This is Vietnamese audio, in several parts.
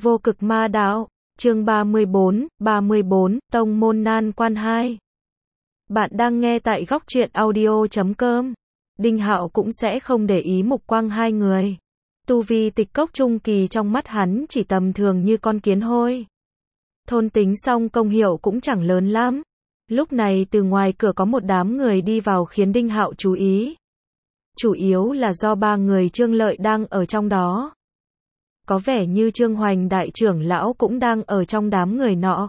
Vô cực ma đạo, chương 34, Tông môn nan quan 2. Bạn đang nghe tại góc truyện audio.com. Đinh Hạo cũng sẽ không để ý mục quang hai người. Tu vi tịch cốc trung kỳ trong mắt hắn chỉ tầm thường như con kiến hôi. Thôn tính xong công hiệu cũng chẳng lớn lắm. Lúc này từ ngoài cửa có một đám người đi vào khiến Đinh Hạo chú ý. Chủ yếu là do ba người Trương Lợi đang ở trong đó. Có vẻ như Trương Hoành đại trưởng lão cũng đang ở trong đám người nọ.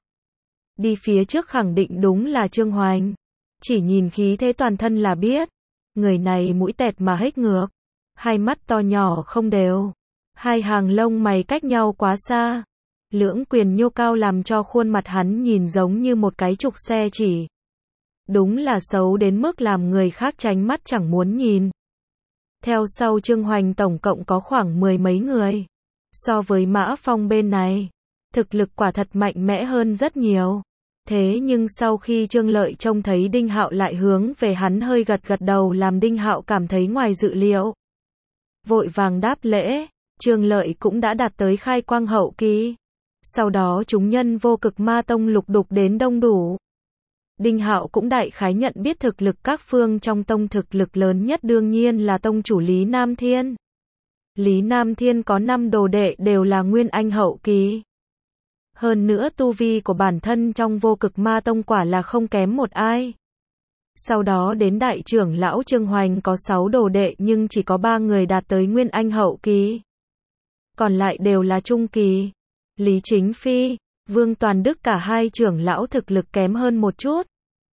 Đi phía trước khẳng định đúng là Trương Hoành. Chỉ nhìn khí thế toàn thân là biết. Người này mũi tẹt mà hếch ngược. Hai mắt to nhỏ không đều. Hai hàng lông mày cách nhau quá xa. Lưỡng quyền nhô cao làm cho khuôn mặt hắn nhìn giống như một cái trục xe chỉ. Đúng là xấu đến mức làm người khác tránh mắt chẳng muốn nhìn. Theo sau Trương Hoành tổng cộng có khoảng 10 mấy người. So với Mã Phong bên này, thực lực quả thật mạnh mẽ hơn rất nhiều. Thế nhưng sau khi Trương Lợi trông thấy Đinh Hạo lại hướng về hắn hơi gật gật đầu làm Đinh Hạo cảm thấy ngoài dự liệu. Vội vàng đáp lễ, Trương Lợi cũng đã đạt tới khai quang hậu kỳ. Sau đó chúng nhân Vô Cực Ma Tông lục đục đến đông đủ. Đinh Hạo cũng đại khái nhận biết thực lực các phương trong tông, thực lực lớn nhất đương nhiên là tông chủ Lý Nam Thiên. Lý Nam Thiên có 5 đồ đệ đều là nguyên anh hậu kỳ. Hơn nữa tu vi của bản thân trong Vô Cực Ma Tông quả là không kém một ai. Sau đó đến đại trưởng lão Trương Hoành có 6 đồ đệ nhưng chỉ có 3 người đạt tới nguyên anh hậu kỳ. Còn lại đều là trung kỳ. Lý Chính Phi, Vương Toàn Đức cả hai trưởng lão thực lực kém hơn một chút.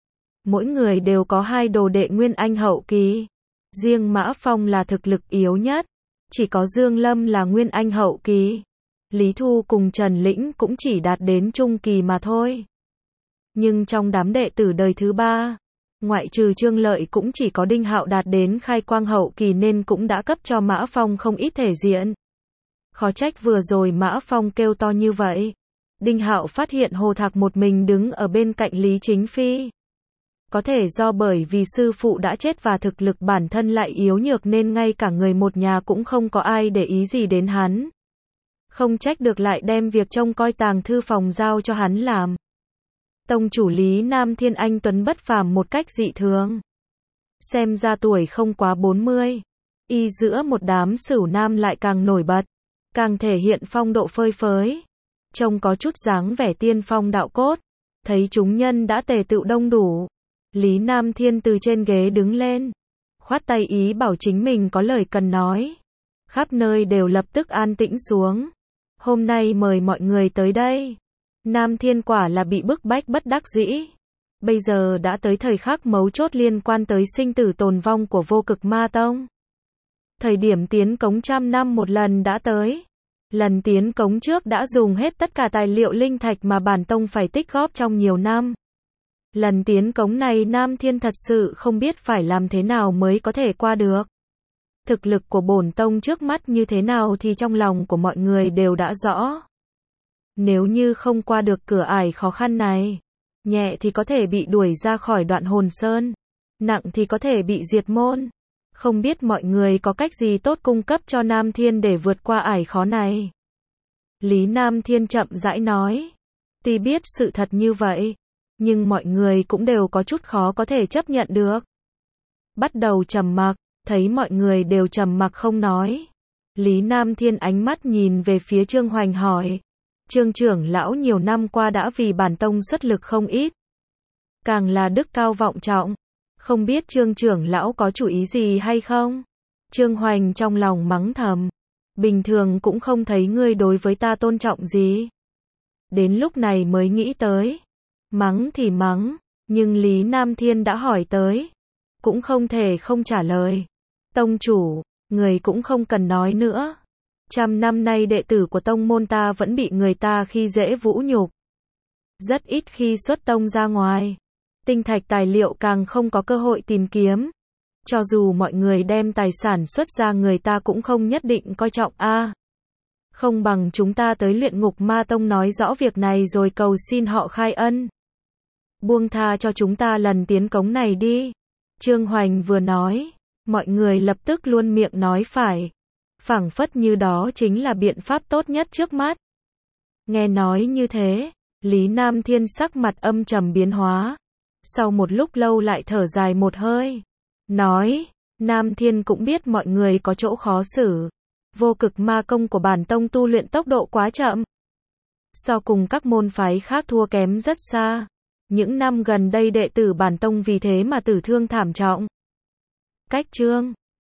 Mỗi người đều có 2 đồ đệ nguyên anh hậu kỳ. Riêng Mã Phong là thực lực yếu nhất. Chỉ có Dương Lâm là nguyên anh hậu kỳ. Lý Thu cùng Trần Lĩnh cũng chỉ đạt đến trung kỳ mà thôi. Nhưng trong đám đệ tử đời thứ 3, ngoại trừ Trương Lợi cũng chỉ có Đinh Hạo đạt đến khai quang hậu kỳ nên cũng đã cấp cho Mã Phong không ít thể diện. Khó trách vừa rồi Mã Phong kêu to như vậy. Đinh Hạo phát hiện Hồ Thạc một mình đứng ở bên cạnh Lý Chính Phi. Có thể do bởi vì sư phụ đã chết và thực lực bản thân lại yếu nhược nên ngay cả người một nhà cũng không có ai để ý gì đến hắn. Không trách được lại đem việc trông coi tàng thư phòng giao cho hắn làm. Tông chủ Lý Nam Thiên anh tuấn bất phàm một cách dị thường. Xem ra tuổi không quá 40. Y giữa một đám sửu nam lại càng nổi bật. Càng thể hiện phong độ phơi phới. Trông có chút dáng vẻ tiên phong đạo cốt. Thấy chúng nhân đã tề tựu đông đủ. Lý Nam Thiên từ trên ghế đứng lên. Khoát tay ý bảo chính mình có lời cần nói. Khắp nơi đều lập tức an tĩnh xuống. Hôm nay mời mọi người tới đây. Nam Thiên quả là bị bức bách bất đắc dĩ. Bây giờ đã tới thời khắc mấu chốt liên quan tới sinh tử tồn vong của Vô Cực Ma Tông. Thời điểm tiến cống trăm năm một lần đã tới. Lần tiến cống trước đã dùng hết tất cả tài liệu linh thạch mà bản tông phải tích góp trong nhiều năm. Lần tiến cống này Nam Thiên thật sự không biết phải làm thế nào mới có thể qua được. Thực lực của bổn tông trước mắt như thế nào thì trong lòng của mọi người đều đã rõ. Nếu như không qua được cửa ải khó khăn này, nhẹ thì có thể bị đuổi ra khỏi Đoạn Hồn Sơn, nặng thì có thể bị diệt môn. Không biết mọi người có cách gì tốt cung cấp cho Nam Thiên để vượt qua ải khó này. Lý Nam Thiên chậm rãi nói. Tuy biết sự thật như vậy, nhưng mọi người cũng đều có chút khó có thể chấp nhận được. Bắt đầu trầm mặc, thấy mọi người đều trầm mặc không nói. Lý Nam Thiên ánh mắt nhìn về phía Trương Hoành hỏi. Trương trưởng lão nhiều năm qua đã vì bản tông xuất lực không ít. Càng là đức cao vọng trọng. Không biết Trương trưởng lão có chủ ý gì hay không? Trương Hoành trong lòng mắng thầm. Bình thường cũng không thấy ngươi đối với ta tôn trọng gì. Đến lúc này mới nghĩ tới. Mắng thì mắng, nhưng Lý Nam Thiên đã hỏi tới. Cũng không thể không trả lời. Tông chủ, người cũng không cần nói nữa. 100 năm nay đệ tử của tông môn ta vẫn bị người ta khi dễ vũ nhục. Rất ít khi xuất tông ra ngoài. Tinh thạch tài liệu càng không có cơ hội tìm kiếm. Cho dù mọi người đem tài sản xuất ra người ta cũng không nhất định coi trọng a. Không bằng chúng ta tới Luyện Ngục Ma Tông nói rõ việc này rồi cầu xin họ khai ân. Buông tha cho chúng ta lần tiến cống này đi. Trương Hoành vừa nói, mọi người lập tức luôn miệng nói phải. Phảng phất như đó chính là biện pháp tốt nhất trước mắt. Nghe nói như thế, Lý Nam Thiên sắc mặt âm trầm biến hóa. Sau một lúc lâu lại thở dài một hơi. Nói, Nam Thiên cũng biết mọi người có chỗ khó xử. Vô cực ma công của bản tông tu luyện tốc độ quá chậm. So cùng các môn phái khác thua kém rất xa. Những năm gần đây đệ tử bản tông vì thế mà tử thương thảm trọng. Cách chương